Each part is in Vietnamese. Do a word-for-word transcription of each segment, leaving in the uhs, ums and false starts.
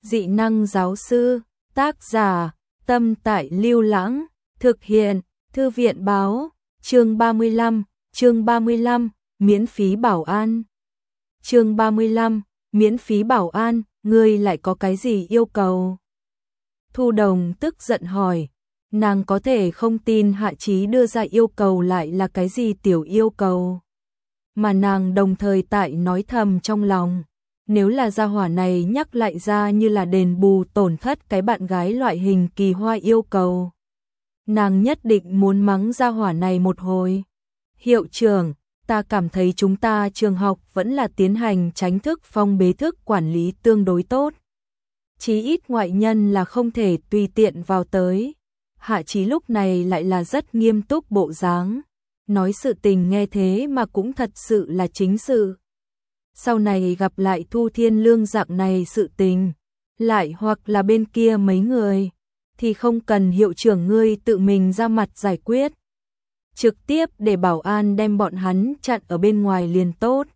Dị năng giáo sư, tác giả, Tâm Tại Lưu Lãng, thực hiện, Thư viện báo, chương ba mươi lăm, chương ba mươi lăm, miễn phí bảo an. Chương ba mươi lăm, miễn phí bảo an, ngươi lại có cái gì yêu cầu? Thu Đồng tức giận hỏi, nàng có thể không tin Hạ Chí đưa ra yêu cầu lại là cái gì tiểu yêu cầu. Mà nàng đồng thời tại nói thầm trong lòng, nếu là gia hỏa này nhắc lại ra như là đền bù tổn thất cái bạn gái loại hình kỳ hoa yêu cầu. Nàng nhất định muốn mắng gia hỏa này một hồi. Hiệu trưởng, ta cảm thấy chúng ta trường học vẫn là tiến hành tránh thức phong bế thức quản lý tương đối tốt. Chí ít ngoại nhân là không thể tùy tiện vào tới. Hạ Chí lúc này lại là rất nghiêm túc bộ dáng, nói sự tình nghe thế mà cũng thật sự là chính sự. Sau này gặp lại Thu Thiên Lương dạng này sự tình, lại hoặc là bên kia mấy người, thì không cần hiệu trưởng ngươi tự mình ra mặt giải quyết. Trực tiếp để bảo an đem bọn hắn chặn ở bên ngoài liền tốt.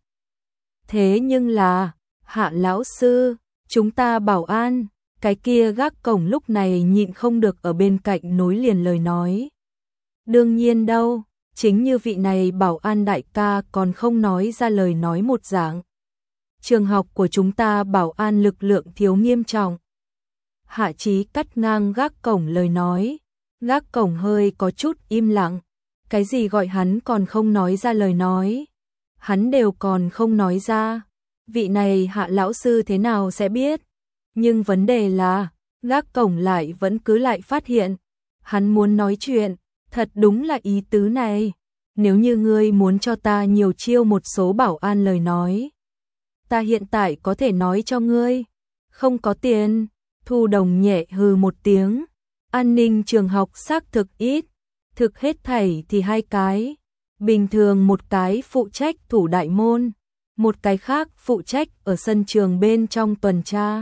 Thế nhưng là, Hạ lão sư, chúng ta bảo an, cái kia gác cổng lúc này nhịn không được ở bên cạnh nối liền lời nói. Đương nhiên đâu, chính như vị này bảo an đại ca còn không nói ra lời nói một dạng. Trường học của chúng ta bảo an lực lượng thiếu nghiêm trọng. Hạ Chí cắt ngang gác cổng lời nói, gác cổng hơi có chút im lặng, cái gì gọi hắn còn không nói ra lời nói. Hắn đều còn không nói ra, vị này Hạ lão sư thế nào sẽ biết. Nhưng vấn đề là, gác cổng lại vẫn cứ lại phát hiện, hắn muốn nói chuyện, thật đúng là ý tứ này. Nếu như ngươi muốn cho ta nhiều chiêu một số bảo an lời nói, ta hiện tại có thể nói cho ngươi, không có tiền. Thu Đồng nhẹ hừ một tiếng, an ninh trường học xác thực ít, thực hết thảy thì hai cái, bình thường một cái phụ trách thủ đại môn, một cái khác phụ trách ở sân trường bên trong tuần tra.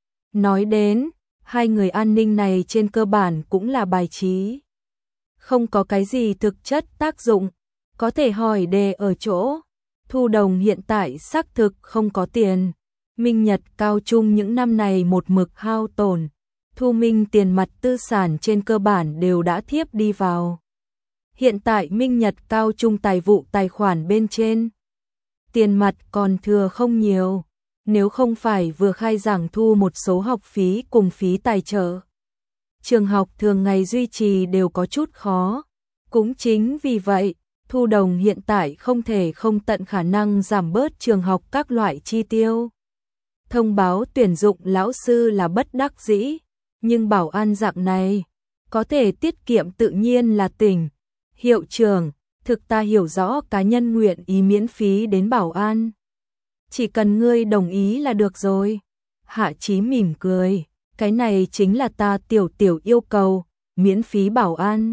Nói đến, hai người an ninh này trên cơ bản cũng là bài trí, không có cái gì thực chất tác dụng, có thể hỏi đề ở chỗ. Thu Đồng hiện tại xác thực không có tiền. Minh Nhật Cao Trung những năm này một mực hao tổn, Thu Minh tiền mặt tư sản trên cơ bản đều đã thiếp đi vào. Hiện tại Minh Nhật Cao Trung tài vụ tài khoản bên trên, tiền mặt còn thừa không nhiều, nếu không phải vừa khai giảng thu một số học phí cùng phí tài trợ. Trường học thường ngày duy trì đều có chút khó, cũng chính vì vậy, Thu Đồng hiện tại không thể không tận khả năng giảm bớt trường học các loại chi tiêu. Thông báo tuyển dụng lão sư là bất đắc dĩ, nhưng bảo an dạng này, có thể tiết kiệm tự nhiên là tỉnh. Hiệu trưởng, thực ta hiểu rõ cá nhân nguyện ý miễn phí đến bảo an. Chỉ cần ngươi đồng ý là được rồi. Hạ Chí mỉm cười, cái này chính là ta tiểu tiểu yêu cầu, miễn phí bảo an.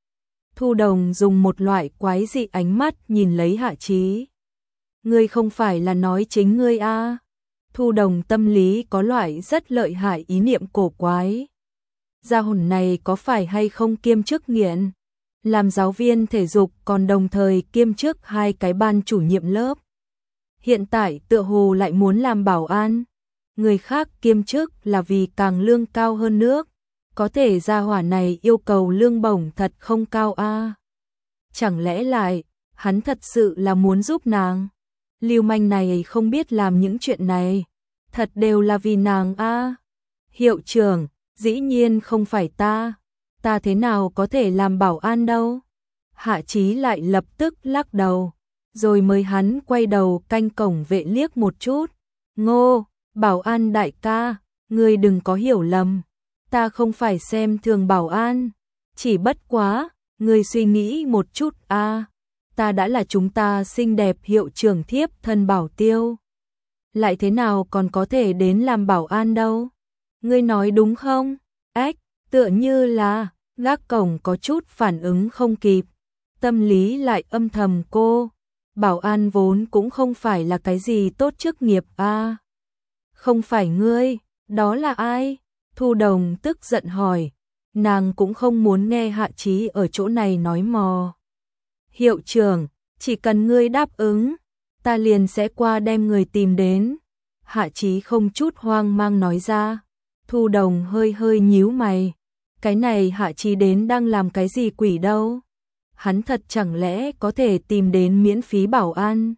Thu Đồng dùng một loại quái dị ánh mắt nhìn lấy Hạ Chí. Ngươi không phải là nói chính ngươi a? À? Thu Đồng tâm lý có loại rất lợi hại ý niệm cổ quái. Gia hồn này có phải hay không kiêm chức nghiện? Làm giáo viên thể dục còn đồng thời kiêm chức hai cái ban chủ nhiệm lớp. Hiện tại tựa hồ lại muốn làm bảo an. Người khác kiêm chức là vì càng lương cao hơn nước. Có thể gia hỏa này yêu cầu lương bổng thật không cao a. À? Chẳng lẽ lại, hắn thật sự là muốn giúp nàng? Lưu manh này không biết làm những chuyện này, thật đều là vì nàng a. À? Hiệu trưởng, dĩ nhiên không phải ta, ta thế nào có thể làm bảo an đâu? Hạ Chí lại lập tức lắc đầu, rồi mới hắn quay đầu canh cổng vệ liếc một chút. Ngô, bảo an đại ca, ngươi đừng có hiểu lầm, ta không phải xem thường bảo an, chỉ bất quá, ngươi suy nghĩ một chút a. À? Ta đã là chúng ta xinh đẹp hiệu trưởng thiếp thân bảo tiêu, lại thế nào còn có thể đến làm bảo an đâu? Ngươi nói đúng không? Ách, tựa như là, gác cổng có chút phản ứng không kịp, tâm lý lại âm thầm cô, bảo an vốn cũng không phải là cái gì tốt chức nghiệp a. À? Không phải ngươi, đó là ai? Thu Đồng tức giận hỏi, nàng cũng không muốn nghe Hạ Chí ở chỗ này nói mò. Hiệu trưởng, chỉ cần ngươi đáp ứng, ta liền sẽ qua đem người tìm đến. Hạ Chí không chút hoang mang nói ra, Thu Đồng hơi hơi nhíu mày. Cái này Hạ Chí đến đang làm cái gì quỷ đâu? Hắn thật chẳng lẽ có thể tìm đến miễn phí bảo an?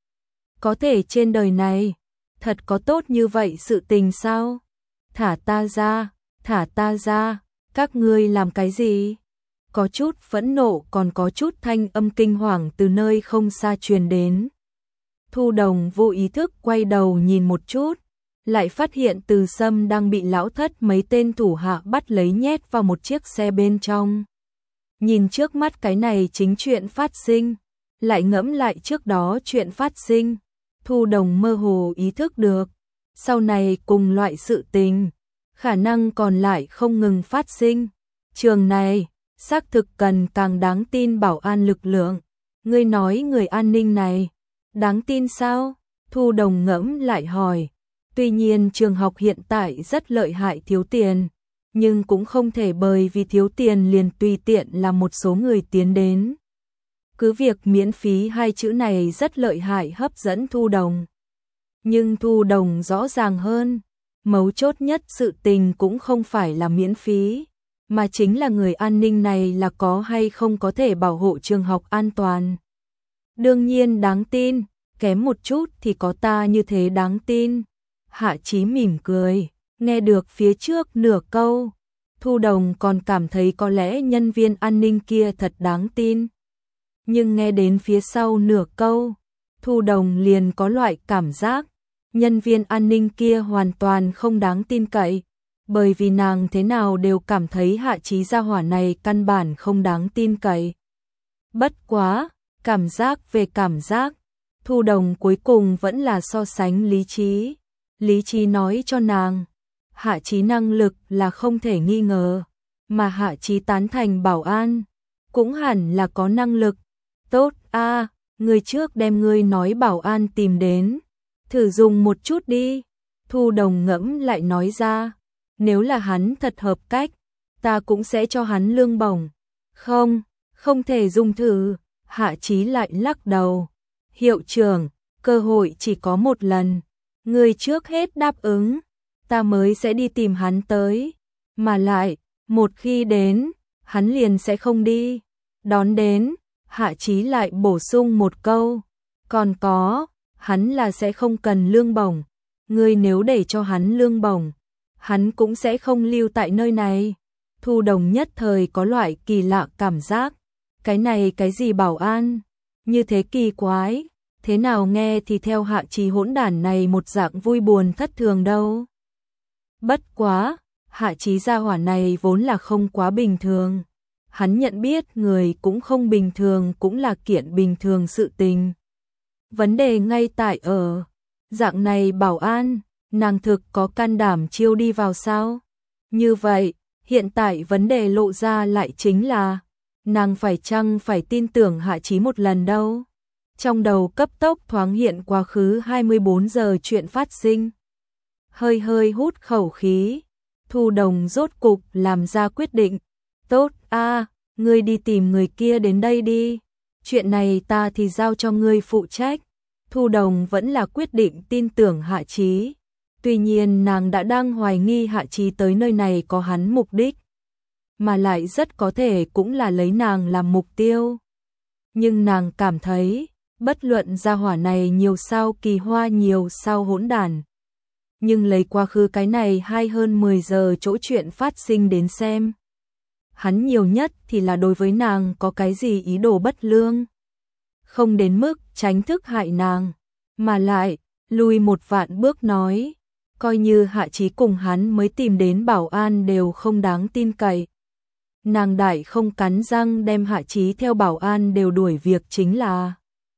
Có thể trên đời này, thật có tốt như vậy sự tình sao? Thả ta ra, thả ta ra, các ngươi làm cái gì? Có chút phẫn nộ còn có chút thanh âm kinh hoàng từ nơi không xa truyền đến. Thu Đồng vô ý thức quay đầu nhìn một chút, lại phát hiện Từ Sâm đang bị lão thất mấy tên thủ hạ bắt lấy nhét vào một chiếc xe bên trong. Nhìn trước mắt cái này chính chuyện phát sinh, lại ngẫm lại trước đó chuyện phát sinh, Thu Đồng mơ hồ ý thức được, sau này cùng loại sự tình, khả năng còn lại không ngừng phát sinh. Trường này, xác thực cần càng đáng tin bảo an lực lượng. Ngươi nói người an ninh này, đáng tin sao? Thu Đồng ngẫm lại hỏi. Tuy nhiên trường học hiện tại rất lợi hại thiếu tiền, nhưng cũng không thể bởi vì thiếu tiền liền tùy tiện làm một số người tiến đến. Cứ việc miễn phí hai chữ này rất lợi hại hấp dẫn Thu Đồng. Nhưng Thu Đồng rõ ràng hơn, mấu chốt nhất sự tình cũng không phải là miễn phí, mà chính là người an ninh này là có hay không có thể bảo hộ trường học an toàn. Đương nhiên đáng tin, kém một chút thì có ta như thế đáng tin. Hạ Chí mỉm cười, nghe được phía trước nửa câu, Thu Đồng còn cảm thấy có lẽ nhân viên an ninh kia thật đáng tin. Nhưng nghe đến phía sau nửa câu, Thu Đồng liền có loại cảm giác, nhân viên an ninh kia hoàn toàn không đáng tin cậy, bởi vì nàng thế nào đều cảm thấy Hạ Chí gia hỏa này căn bản không đáng tin cậy. Bất quá, cảm giác về cảm giác, Thu Đồng cuối cùng vẫn là so sánh lý trí. Lý trí nói cho nàng, Hạ Chí năng lực là không thể nghi ngờ, mà Hạ Chí tán thành bảo an, cũng hẳn là có năng lực. Tốt a, à, người trước đem ngươi nói bảo an tìm đến, thử dùng một chút đi. Thu Đồng ngẫm lại nói ra, nếu là hắn thật hợp cách, ta cũng sẽ cho hắn lương bổng. Không, không thể dùng thử. Hạ Chí lại lắc đầu. Hiệu trưởng, cơ hội chỉ có một lần. Người trước hết đáp ứng, ta mới sẽ đi tìm hắn tới. Mà lại, một khi đến, hắn liền sẽ không đi. Đón đến, Hạ Chí lại bổ sung một câu. Còn có, hắn là sẽ không cần lương bổng. Ngươi nếu để cho hắn lương bổng, hắn cũng sẽ không lưu tại nơi này. Thu Đồng nhất thời có loại kỳ lạ cảm giác. Cái này cái gì bảo an? Như thế kỳ quái. Thế nào nghe thì theo Hạ Chí hỗn đản này một dạng vui buồn thất thường đâu. Bất quá, Hạ Chí gia hỏa này vốn là không quá bình thường. Hắn nhận biết người cũng không bình thường cũng là kiện bình thường sự tình. Vấn đề ngay tại ở, dạng này bảo an, nàng thực có can đảm chiêu đi vào sao? Như vậy, hiện tại vấn đề lộ ra lại chính là, nàng phải chăng phải tin tưởng Hạ Chí một lần đâu? Trong đầu cấp tốc thoáng hiện quá khứ hai mươi bốn giờ chuyện phát sinh. Hơi hơi hút khẩu khí, Thu Đồng rốt cục làm ra quyết định. Tốt a, à, ngươi đi tìm người kia đến đây đi. Chuyện này ta thì giao cho ngươi phụ trách. Thu Đồng vẫn là quyết định tin tưởng Hạ Chí. Tuy nhiên nàng đã đang hoài nghi Hạ Chí tới nơi này có hắn mục đích, mà lại rất có thể cũng là lấy nàng làm mục tiêu. Nhưng nàng cảm thấy, bất luận gia hỏa này nhiều sao kỳ hoa nhiều sao hỗn đản, nhưng lấy quá khứ cái này hay hơn mười giờ chỗ chuyện phát sinh đến xem, hắn nhiều nhất thì là đối với nàng có cái gì ý đồ bất lương, không đến mức tránh thức hại nàng, mà lại lùi một vạn bước nói, coi như Hạ Chí cùng hắn mới tìm đến bảo an đều không đáng tin cậy. Nàng đại không cắn răng đem Hạ Chí theo bảo an đều đuổi việc chính là.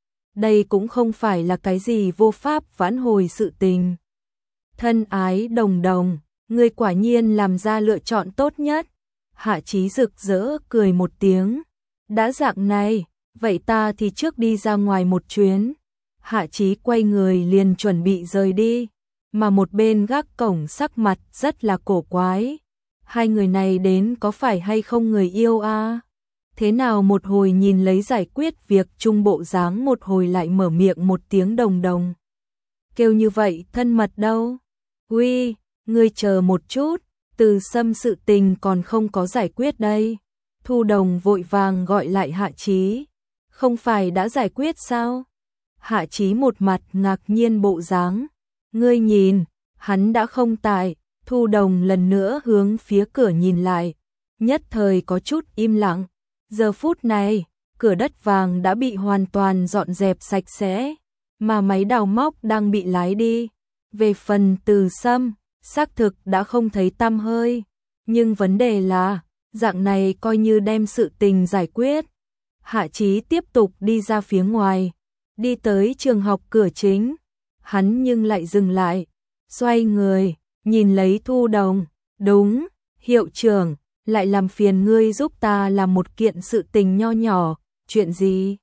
Đây cũng không phải là cái gì vô pháp vãn hồi sự tình. Thân ái Đồng Đồng, ngươi quả nhiên làm ra lựa chọn tốt nhất. Hạ Chí rực rỡ cười một tiếng. Đã dạng này, vậy ta thì trước đi ra ngoài một chuyến. Hạ Chí quay người liền chuẩn bị rời đi, mà một bên gác cổng sắc mặt rất là cổ quái. Hai người này đến có phải hay không người yêu a? À? Thế nào một hồi nhìn lấy giải quyết việc chung bộ dáng, một hồi lại mở miệng một tiếng Đồng Đồng. Kêu như vậy thân mật đâu? Uy, ngươi chờ một chút, Từ Sâm sự tình còn không có giải quyết đây. Thu Đồng vội vàng gọi lại Hạ Chí. Không phải đã giải quyết sao? Hạ Chí một mặt ngạc nhiên bộ dáng. Ngươi nhìn, hắn đã không tại. Thu Đồng lần nữa hướng phía cửa nhìn lại. Nhất thời có chút im lặng. Giờ phút này, cửa đất vàng đã bị hoàn toàn dọn dẹp sạch sẽ, mà máy đào móc đang bị lái đi. Về phần Từ Sâm, xác thực đã không thấy tăm hơi. Nhưng vấn đề là, dạng này coi như đem sự tình giải quyết. Hạ Chí tiếp tục đi ra phía ngoài, đi tới trường học cửa chính. Hắn nhưng lại dừng lại, xoay người, nhìn lấy Thu Đồng. Đúng, hiệu trưởng, lại làm phiền ngươi giúp ta làm một kiện sự tình nho nhỏ. Chuyện gì?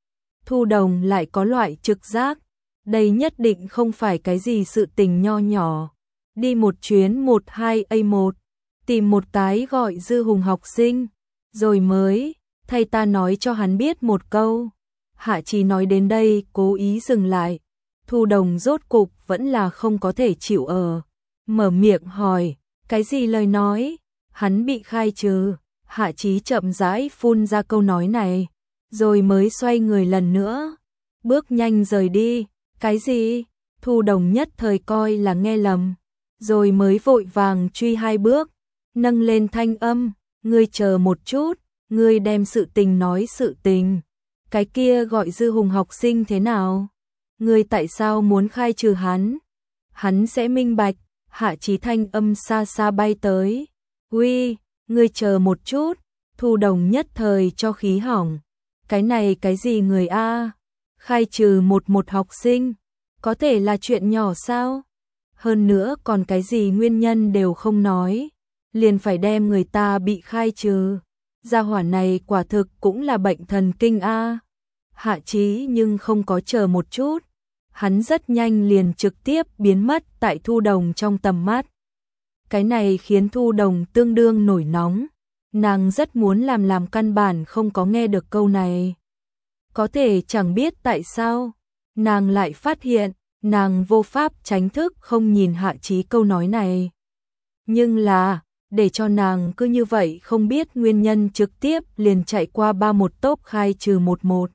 Thu Đồng lại có loại trực giác. Đây nhất định không phải cái gì sự tình nho nhỏ. Đi một chuyến một hai A một, tìm một cái gọi Dư Hùng học sinh, rồi mới thay ta nói cho hắn biết một câu. Hạ Chí nói đến đây cố ý dừng lại. Thu Đồng rốt cục vẫn là không có thể chịu ở. Mở miệng hỏi, cái gì lời nói? Hắn bị khai trừ. Hạ Chí chậm rãi phun ra câu nói này, rồi mới xoay người lần nữa, bước nhanh rời đi. Cái gì? Thu Đồng nhất thời coi là nghe lầm, rồi mới vội vàng truy hai bước, nâng lên thanh âm, ngươi chờ một chút, ngươi đem sự tình nói sự tình. Cái kia gọi Dư Hùng học sinh thế nào? Ngươi tại sao muốn khai trừ hắn? Hắn sẽ minh bạch. Hạ Chí thanh âm xa xa bay tới. Uy, ngươi chờ một chút. Thu Đồng nhất thời cho khí hỏng. Cái này cái gì người a? Khai trừ một một học sinh, có thể là chuyện nhỏ sao? Hơn nữa còn cái gì nguyên nhân đều không nói, liền phải đem người ta bị khai trừ. Gia hỏa này quả thực cũng là bệnh thần kinh a. Hạ Chí nhưng không có chờ một chút, hắn rất nhanh liền trực tiếp biến mất tại Thu Đồng trong tầm mắt. Cái này khiến Thu Đồng tương đương nổi nóng, nàng rất muốn làm làm căn bản không có nghe được câu này. Có thể chẳng biết tại sao, nàng lại phát hiện, nàng vô pháp tránh thức không nhìn Hạ Chí câu nói này. Nhưng là, để cho nàng cứ như vậy không biết nguyên nhân trực tiếp liền chạy qua ba một tốp khai trừ một một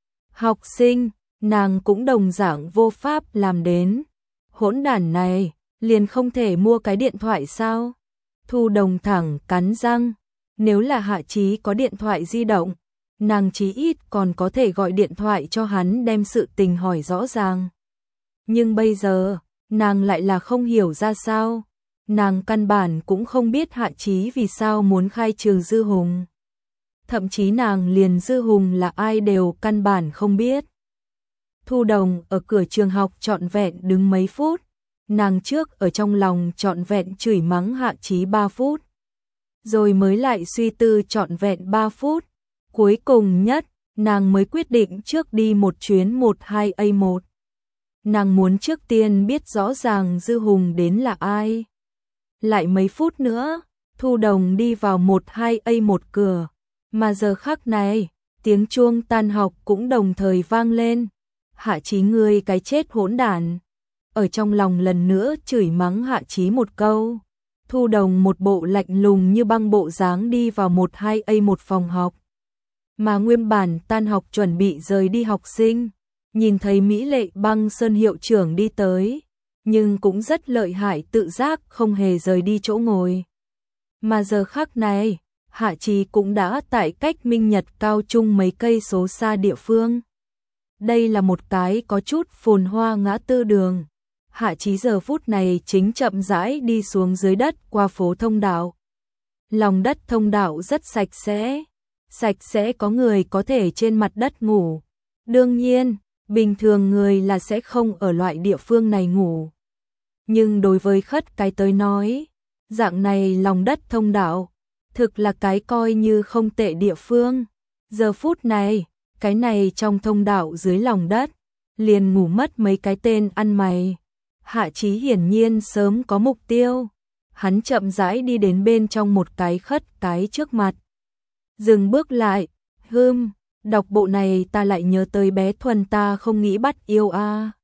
học sinh, nàng cũng đồng dạng vô pháp làm đến. Hỗn đản này, liền không thể mua cái điện thoại sao? Thu Đồng thẳng cắn răng, nếu là Hạ Chí có điện thoại di động, nàng chí ít còn có thể gọi điện thoại cho hắn đem sự tình hỏi rõ ràng. Nhưng bây giờ, nàng lại là không hiểu ra sao. Nàng căn bản cũng không biết Hạ Chí vì sao muốn khai trừ Dư Hùng. Thậm chí nàng liền Dư Hùng là ai đều căn bản không biết. Thu Đồng ở cửa trường học trọn vẹn đứng mấy phút. Nàng trước ở trong lòng trọn vẹn chửi mắng Hạ Chí ba phút. Rồi mới lại suy tư trọn vẹn ba phút. Cuối cùng nhất, nàng mới quyết định trước đi một chuyến một hai A một. Nàng muốn trước tiên biết rõ ràng Dư Hùng đến là ai. Lại mấy phút nữa, Thu Đồng đi vào một hai A một cửa. Mà giờ khắc này, tiếng chuông tan học cũng đồng thời vang lên. Hạ Chí ngươi cái chết hỗn đản. Ở trong lòng lần nữa chửi mắng Hạ Chí một câu. Thu Đồng một bộ lạnh lùng như băng bộ dáng đi vào một hai A một phòng học. Mà nguyên bản tan học chuẩn bị rời đi học sinh, nhìn thấy Mỹ Lệ Băng Sơn hiệu trưởng đi tới, nhưng cũng rất lợi hại tự giác không hề rời đi chỗ ngồi. Mà giờ khắc này, Hạ Chí cũng đã tại cách Minh Nhật cao trung mấy cây số xa địa phương. Đây là một cái có chút phồn hoa ngã tư đường. Hạ Chí giờ phút này chính chậm rãi đi xuống dưới đất qua phố thông đạo. Lòng đất thông đạo rất sạch sẽ. Sạch sẽ có người có thể trên mặt đất ngủ. Đương nhiên, bình thường người là sẽ không ở loại địa phương này ngủ. Nhưng đối với khất cái tới nói, dạng này lòng đất thông đạo, thực là cái coi như không tệ địa phương. Giờ phút này, cái này trong thông đạo dưới lòng đất, liền ngủ mất mấy cái tên ăn mày. Hạ Chí hiển nhiên sớm có mục tiêu. Hắn chậm rãi đi đến bên trong một cái khất cái trước mặt. Dừng bước lại, hưm, đọc bộ này ta lại nhớ tới bé Thuần ta không nghĩ bắt yêu a.